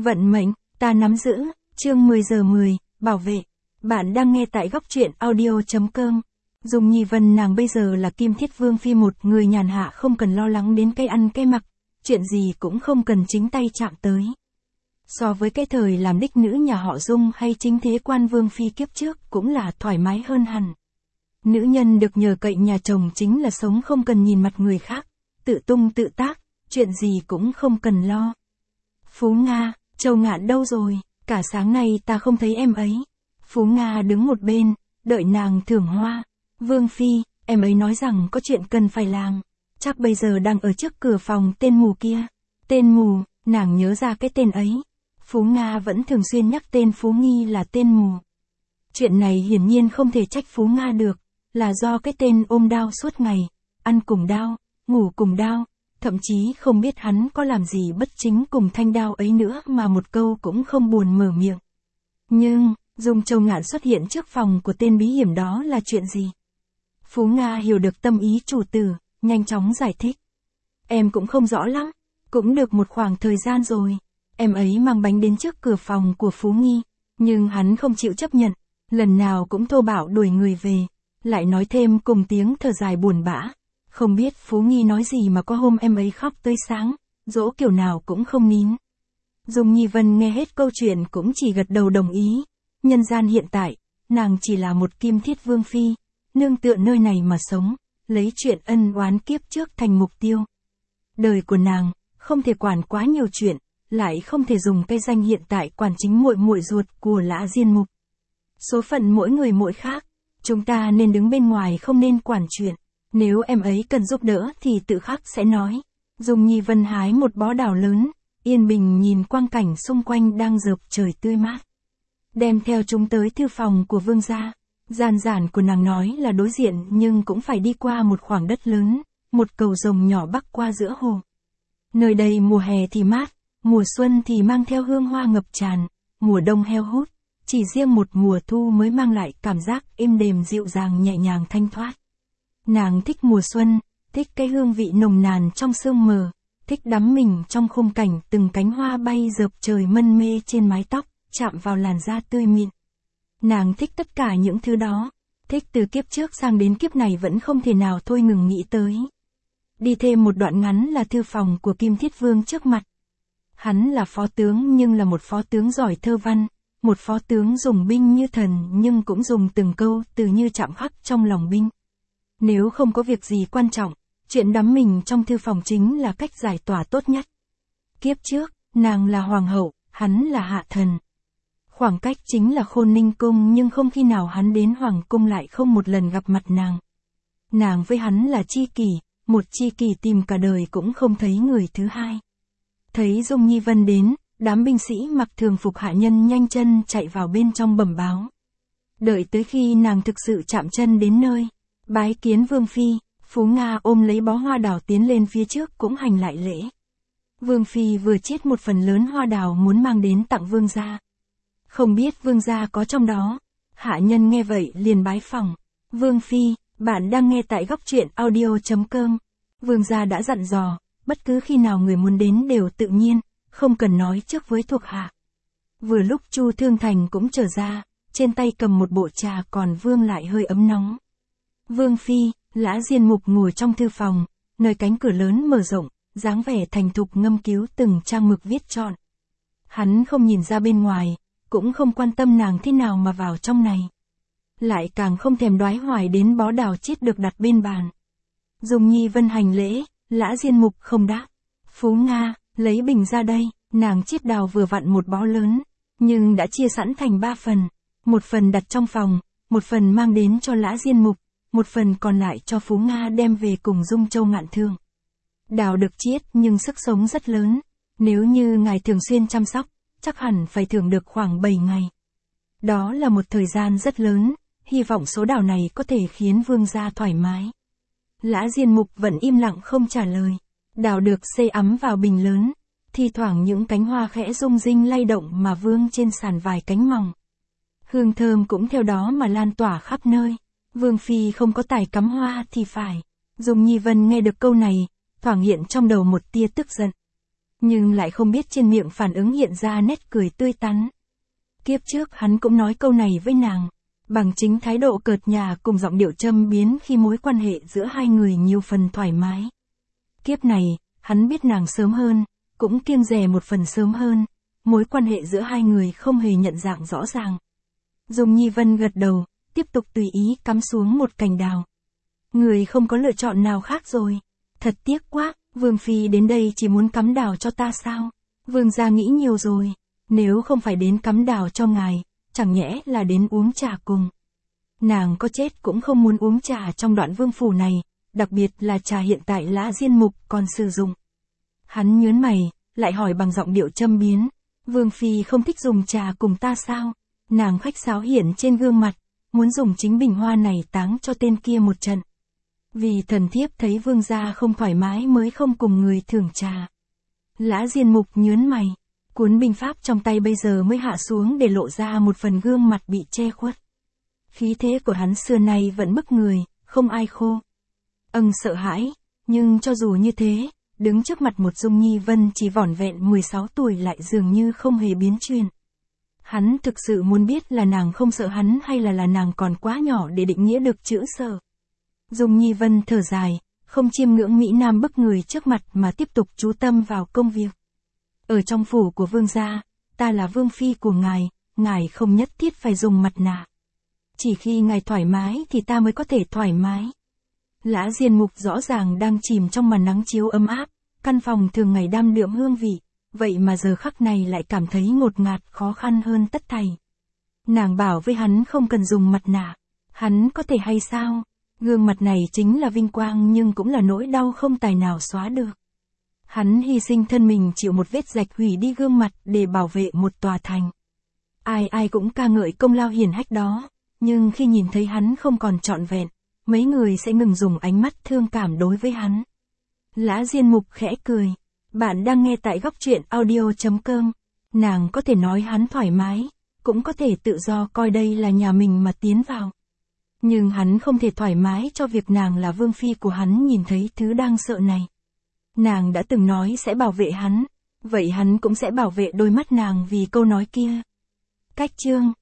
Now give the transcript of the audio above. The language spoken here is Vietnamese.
Vận mệnh, ta nắm giữ, chương 10 giờ 10, bảo vệ. Bạn đang nghe tại góc truyện audio.com. Dung Nhi Vân nàng bây giờ là Kim Thiết Vương Phi, một người nhàn hạ không cần lo lắng đến cái ăn cái mặc, chuyện gì cũng không cần chính tay chạm tới. So với cái thời làm đích nữ nhà họ Dung hay chính thế quan Vương Phi kiếp trước cũng là thoải mái hơn hẳn. Nữ nhân được nhờ cậy nhà chồng chính là sống không cần nhìn mặt người khác, tự tung tự tác, chuyện gì cũng không cần lo. Phú Nga, Châu Ngạn đâu rồi, cả sáng nay ta không thấy em ấy. Phú Nga đứng một bên, đợi nàng thưởng hoa. Vương Phi, em ấy nói rằng có chuyện cần phải làm, chắc bây giờ đang ở trước cửa phòng tên mù kia. Tên mù, nàng nhớ ra cái tên ấy. Phú Nga vẫn thường xuyên nhắc tên Phú Nghi là tên mù. Chuyện này hiển nhiên không thể trách Phú Nga được, là do cái tên ôm đao suốt ngày, ăn cùng đao, ngủ cùng đao, thậm chí không biết hắn có làm gì bất chính cùng thanh đao ấy nữa mà một câu cũng không buồn mở miệng. Nhưng, Dung Châu Ngạn xuất hiện trước phòng của tên bí hiểm đó là chuyện gì? Phú Nga hiểu được tâm ý chủ tử, nhanh chóng giải thích. Em cũng không rõ lắm, cũng được một khoảng thời gian rồi. Em ấy mang bánh đến trước cửa phòng của Phú Nghi, nhưng hắn không chịu chấp nhận, lần nào cũng thô bạo đuổi người về, lại nói thêm cùng tiếng thở dài buồn bã. Không biết Phú Nghi nói gì mà có hôm em ấy khóc tới sáng, dỗ kiểu nào cũng không nín. Dung Nhi Vân nghe hết câu chuyện cũng chỉ gật đầu đồng ý. Nhân gian hiện tại, nàng chỉ là một Kim Thiết Vương Phi, nương tựa nơi này mà sống, lấy chuyện ân oán kiếp trước thành mục tiêu. Đời của nàng, không thể quản quá nhiều chuyện, lại không thể dùng cái danh hiện tại quản chính muội muội ruột của Lã Diên Mục. Số phận mỗi người mỗi khác, chúng ta nên đứng bên ngoài không nên quản chuyện. Nếu em ấy cần giúp đỡ thì tự khắc sẽ nói. Dung Nhi Vân hái một bó đào lớn, yên bình nhìn quang cảnh xung quanh đang rợp trời tươi mát. Đem theo chúng tới thư phòng của vương gia. Gian giản của nàng nói là đối diện nhưng cũng phải đi qua một khoảng đất lớn, một cầu rồng nhỏ bắc qua giữa hồ. Nơi đây mùa hè thì mát, mùa xuân thì mang theo hương hoa ngập tràn, mùa đông heo hút, chỉ riêng một mùa thu mới mang lại cảm giác êm đềm dịu dàng nhẹ nhàng thanh thoát. Nàng thích mùa xuân, thích cái hương vị nồng nàn trong sương mờ, thích đắm mình trong khung cảnh từng cánh hoa bay rợp trời mân mê trên mái tóc, chạm vào làn da tươi mịn. Nàng thích tất cả những thứ đó, thích từ kiếp trước sang đến kiếp này vẫn không thể nào thôi ngừng nghĩ tới. Đi thêm một đoạn ngắn là thư phòng của Kim Thiết Vương trước mặt. Hắn là phó tướng nhưng là một phó tướng giỏi thơ văn, một phó tướng dùng binh như thần nhưng cũng dùng từng câu từ như chạm khắc trong lòng binh. Nếu không có việc gì quan trọng, chuyện đắm mình trong thư phòng chính là cách giải tỏa tốt nhất. Kiếp trước, nàng là hoàng hậu, hắn là hạ thần. Khoảng cách chính là Khôn Ninh Cung nhưng không khi nào hắn đến hoàng cung lại không một lần gặp mặt nàng. Nàng với hắn là tri kỷ, một tri kỷ tìm cả đời cũng không thấy người thứ hai. Thấy Dung Nhi Vân đến, đám binh sĩ mặc thường phục hạ nhân nhanh chân chạy vào bên trong bẩm báo. Đợi tới khi nàng thực sự chạm chân đến nơi, bái kiến Vương Phi, Phú Nga ôm lấy bó hoa đào tiến lên phía trước cũng hành lại lễ. Vương Phi vừa chiết một phần lớn hoa đào muốn mang đến tặng vương gia. Không biết vương gia có trong đó. Hạ nhân nghe vậy liền bái phỏng. Vương Phi, bạn đang nghe tại góc truyện audio.com. Vương gia đã dặn dò, bất cứ khi nào người muốn đến đều tự nhiên, không cần nói trước với thuộc hạ. Vừa lúc Chu Thương Thành cũng trở ra, trên tay cầm một bộ trà còn vương lại hơi ấm nóng. Vương Phi, Lã Diên Mục ngồi trong thư phòng, nơi cánh cửa lớn mở rộng, dáng vẻ thành thục ngâm cứu từng trang mực viết trọn. Hắn không nhìn ra bên ngoài, cũng không quan tâm nàng thế nào mà vào trong này. Lại càng không thèm đoái hoài đến bó đào chiết được đặt bên bàn. Dung Nhi Vân hành lễ, Lã Diên Mục không đáp. Phú Nga, lấy bình ra đây, nàng chiết đào vừa vặn một bó lớn, nhưng đã chia sẵn thành 3 phần. Một phần đặt trong phòng, một phần mang đến cho Lã Diên Mục, một phần còn lại cho Phú Nga đem về cùng Dung Châu Ngạn thương. Đào được chiết nhưng sức sống rất lớn, nếu như ngài thường xuyên chăm sóc, chắc hẳn phải thưởng được khoảng 7 ngày. Đó là một thời gian rất lớn, hy vọng số đào này có thể khiến vương gia thoải mái. Lã Diên Mục vẫn im lặng không trả lời. Đào được xê ấm vào bình lớn, thi thoảng những cánh hoa khẽ rung rinh lay động mà vương trên sàn vài cánh mỏng. Hương thơm cũng theo đó mà lan tỏa khắp nơi. Vương Phi không có tài cắm hoa thì phải. Dung Nhi Vân nghe được câu này, thoảng hiện trong đầu một tia tức giận. nhưng lại không biết trên miệng phản ứng hiện ra nét cười tươi tắn. Kiếp trước hắn cũng nói câu này với nàng, bằng chính thái độ cợt nhả cùng giọng điệu châm biếm khi mối quan hệ giữa hai người nhiều phần thoải mái. Kiếp này, hắn biết nàng sớm hơn, cũng kiêng dè một phần sớm hơn, mối quan hệ giữa hai người không hề nhận dạng rõ ràng. Dung Nhi Vân gật đầu, tiếp tục tùy ý cắm xuống một cành đào. Người không có lựa chọn nào khác rồi. Thật tiếc quá, Vương Phi đến đây chỉ muốn cắm đào cho ta sao? Vương gia nghĩ nhiều rồi, nếu không phải đến cắm đào cho ngài, chẳng nhẽ là đến uống trà cùng. Nàng có chết cũng không muốn uống trà trong Đoạn Vương phủ này, đặc biệt là trà hiện tại Lã Diên Mục còn sử dụng. Hắn nhớn mày, lại hỏi bằng giọng điệu châm biếm, Vương Phi không thích dùng trà cùng ta sao? Nàng khách sáo hiện trên gương mặt, muốn dùng chính bình hoa này táng cho tên kia một trận. Vì thần thiếp thấy vương gia không thoải mái mới không cùng người thưởng trà. Lã Diên Mục nhớn mày, cuốn binh pháp trong tay bây giờ mới hạ xuống để lộ ra một phần gương mặt bị che khuất. Khí thế của hắn xưa nay vẫn bức người, không ai khô. Sợ hãi, nhưng cho dù như thế, đứng trước mặt một Dung Nhi Vân chỉ vỏn vẹn 16 tuổi lại dường như không hề biến chuyển. Hắn thực sự muốn biết là nàng không sợ hắn hay là nàng còn quá nhỏ để định nghĩa được chữ sợ. Dung Nhi Vân thở dài, không chiêm ngưỡng Mỹ Nam bức người trước mặt mà tiếp tục chú tâm vào công việc. Ở trong phủ của vương gia, ta là vương phi của ngài không nhất thiết phải dùng mặt nạ. Chỉ khi ngài thoải mái thì ta mới có thể thoải mái. Lã Diên Mục rõ ràng đang chìm trong màn nắng chiếu ấm áp, căn phòng thường ngày đam đượm hương vị, vậy mà giờ khắc này lại cảm thấy ngột ngạt khó khăn hơn tất thảy. Nàng bảo với hắn không cần dùng mặt nạ, hắn có thể hay sao? Gương mặt này chính là vinh quang nhưng cũng là nỗi đau không tài nào xóa được. Hắn hy sinh thân mình chịu một vết rạch hủy đi gương mặt để bảo vệ một tòa thành. Ai cũng ca ngợi công lao hiển hách đó, nhưng khi nhìn thấy hắn không còn trọn vẹn, mấy người sẽ ngừng dùng ánh mắt thương cảm đối với hắn. Lã Diên Mục khẽ cười. Bạn đang nghe tại góc truyện audio.com. Nàng có thể nói hắn thoải mái, cũng có thể tự do coi đây là nhà mình mà tiến vào. Nhưng hắn không thể thoải mái cho việc nàng là vương phi của hắn nhìn thấy thứ đang sợ này. Nàng đã từng nói sẽ bảo vệ hắn, vậy hắn cũng sẽ bảo vệ đôi mắt nàng vì câu nói kia. Cách chương